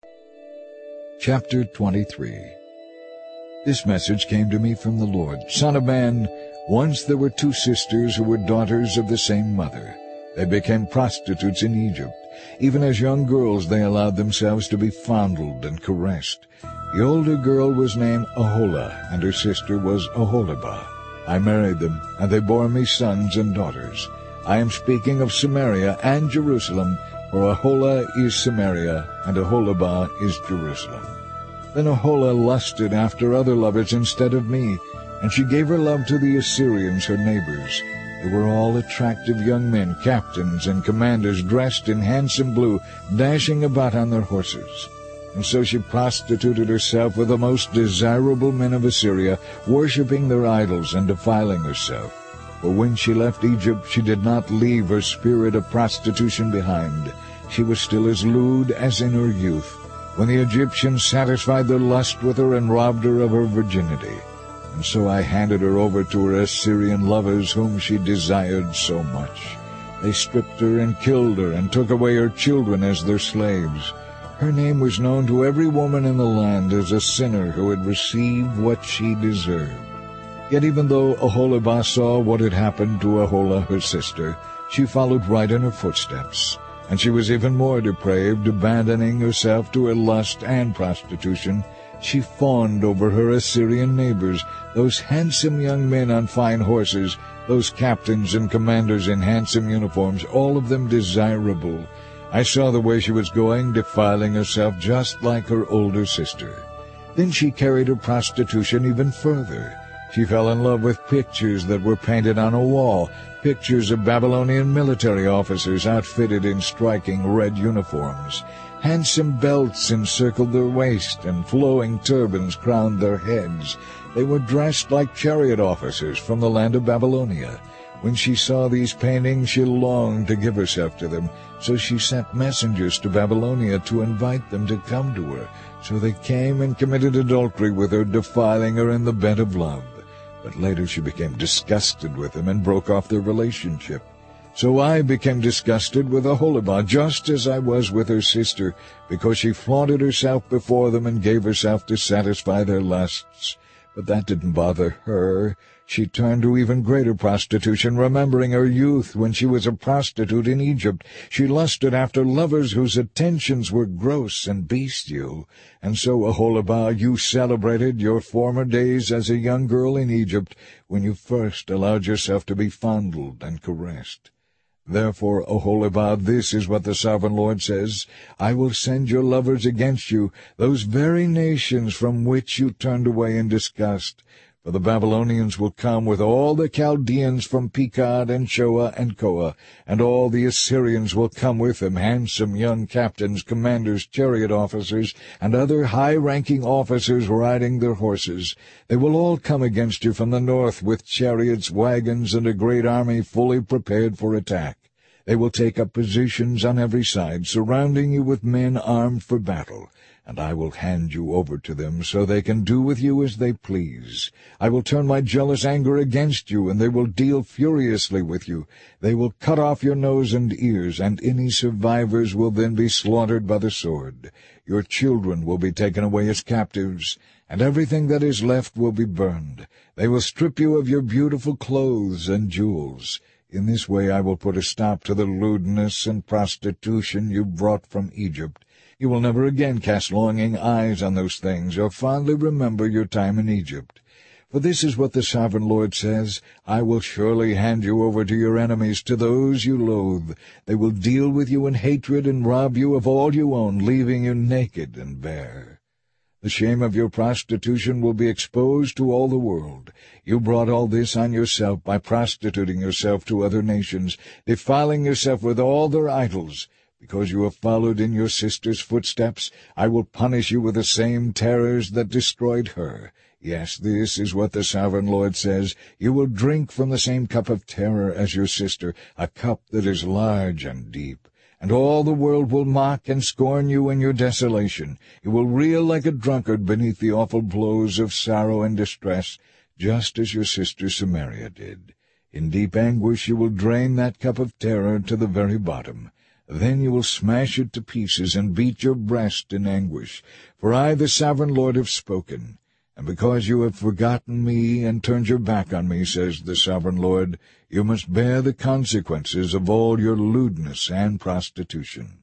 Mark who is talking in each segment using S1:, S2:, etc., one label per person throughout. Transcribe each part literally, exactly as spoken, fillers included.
S1: Chapter twenty-three. This message came to me from the Lord. Son of man, once there were two sisters who were daughters of the same mother. They became prostitutes in Egypt. Even as young girls they allowed themselves to be fondled and caressed. The older girl was named Aholah, and her sister was Oholibah. I married them, and they bore me sons and daughters. I am speaking of Samaria and Jerusalem, for Aholah is Samaria, and Oholibah is Jerusalem. Then Aholah lusted after other lovers instead of me, and she gave her love to the Assyrians, her neighbors. They were all attractive young men, captains and commanders, dressed in handsome blue, dashing about on their horses. And so she prostituted herself with the most desirable men of Assyria, worshipping their idols and defiling herself. For when she left Egypt, she did not leave her spirit of prostitution behind. She was still as lewd as in her youth, when the Egyptians satisfied their lust with her and robbed her of her virginity. And so I handed her over to her Assyrian lovers, whom she desired so much. They stripped her and killed her, and took away her children as their slaves. Her name was known to every woman in the land as a sinner who had received what she deserved. Yet even though Oholibah saw what had happened to Aholah her sister, she followed right in her footsteps. And she was even more depraved, abandoning herself to her lust and prostitution. She fawned over her Assyrian neighbors, those handsome young men on fine horses, those captains and commanders in handsome uniforms, all of them desirable. I saw the way she was going, defiling herself just like her older sister. Then she carried her prostitution even further. She fell in love with pictures that were painted on a wall, pictures of Babylonian military officers outfitted in striking red uniforms. Handsome belts encircled their waist, and flowing turbans crowned their heads. They were dressed like chariot officers from the land of Babylonia. When she saw these paintings, she longed to give herself to them, so she sent messengers to Babylonia to invite them to come to her. So they came and committed adultery with her, defiling her in the bed of love. But later she became disgusted with them and broke off their relationship. So I became disgusted with Oholibah, just as I was with her sister, because she flaunted herself before them and gave herself to satisfy their lusts. But that didn't bother her. She turned to even greater prostitution, remembering her youth when she was a prostitute in Egypt. She lusted after lovers whose attentions were gross and bestial. And so, Oholibah, you celebrated your former days as a young girl in Egypt, when you first allowed yourself to be fondled and caressed. Therefore, Oholibah, this is what the Sovereign Lord says: I will send your lovers against you, those very nations from which you turned away in disgust. For the Babylonians will come with all the Chaldeans from Pekod and Shoa and Koa, and all the Assyrians will come with them, handsome young captains, commanders, chariot officers, and other high-ranking officers riding their horses. They will all come against you from the north with chariots, wagons, and a great army fully prepared for attack. They will take up positions on every side, surrounding you with men armed for battle. And I will hand you over to them, so they can do with you as they please. I will turn my jealous anger against you, and they will deal furiously with you. They will cut off your nose and ears, and any survivors will then be slaughtered by the sword. Your children will be taken away as captives, and everything that is left will be burned. They will strip you of your beautiful clothes and jewels. In this way I will put a stop to the lewdness and prostitution you brought from Egypt. You will never again cast longing eyes on those things, or fondly remember your time in Egypt. For this is what the Sovereign Lord says: I will surely hand you over to your enemies, to those you loathe. They will deal with you in hatred and rob you of all you own, leaving you naked and bare. The shame of your prostitution will be exposed to all the world. You brought all this on yourself by prostituting yourself to other nations, defiling yourself with all their idols. Because you have followed in your sister's footsteps, I will punish you with the same terrors that destroyed her. Yes, this is what the Sovereign Lord says: you will drink from the same cup of terror as your sister, a cup that is large and deep. And all the world will mock and scorn you in your desolation. You will reel like a drunkard beneath the awful blows of sorrow and distress, just as your sister Samaria did. In deep anguish you will drain that cup of terror to the very bottom. Then you will smash it to pieces and beat your breast in anguish. For I, the sovereign Lord, have spoken. And because you have forgotten me and turned your back on me, says the sovereign Lord, you must bear the consequences of all your lewdness and prostitution.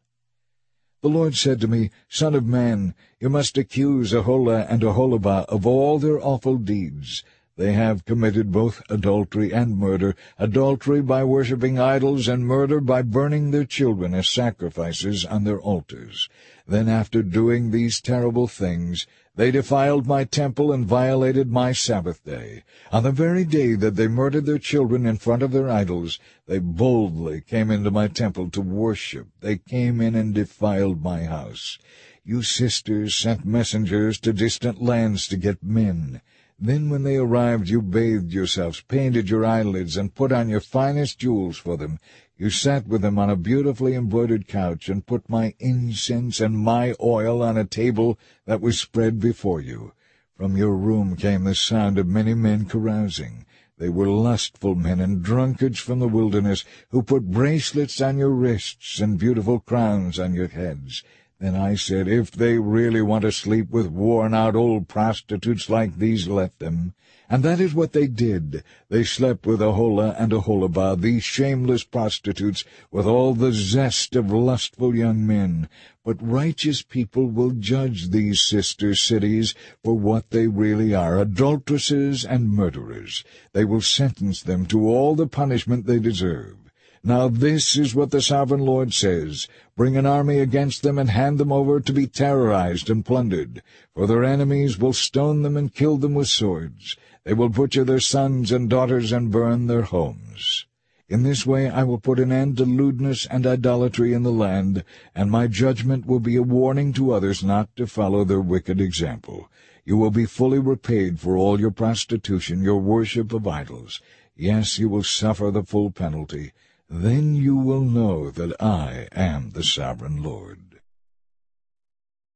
S1: The Lord said to me, Son of man, you must accuse Aholah and Aholibah of all their awful deeds. They have committed both adultery and murder, adultery by worshipping idols, and murder by burning their children as sacrifices on their altars. Then after doing these terrible things, they defiled my temple and violated my Sabbath day. On the very day that they murdered their children in front of their idols, they boldly came into my temple to worship. They came in and defiled my house. You sisters sent messengers to distant lands to get men. Then when they arrived, you bathed yourselves, painted your eyelids, and put on your finest jewels for them. You sat with them on a beautifully embroidered couch, and put my incense and my oil on a table that was spread before you. From your room came the sound of many men carousing. They were lustful men and drunkards from the wilderness, who put bracelets on your wrists and beautiful crowns on your heads. Then I said, if they really want to sleep with worn-out old prostitutes like these, let them. And that is what they did. They slept with Aholah and Aholibah, these shameless prostitutes, with all the zest of lustful young men. But righteous people will judge these sister cities for what they really are, adulteresses and murderers. They will sentence them to all the punishment they deserve. Now this is what the sovereign Lord says, Bring an army against them and hand them over to be terrorized and plundered, for their enemies will stone them and kill them with swords. They will butcher their sons and daughters and burn their homes. In this way I will put an end to lewdness and idolatry in the land, and my judgment will be a warning to others not to follow their wicked example. You will be fully repaid for all your prostitution, your worship of idols. Yes, you will suffer the full penalty. Then you will know that I am the sovereign Lord.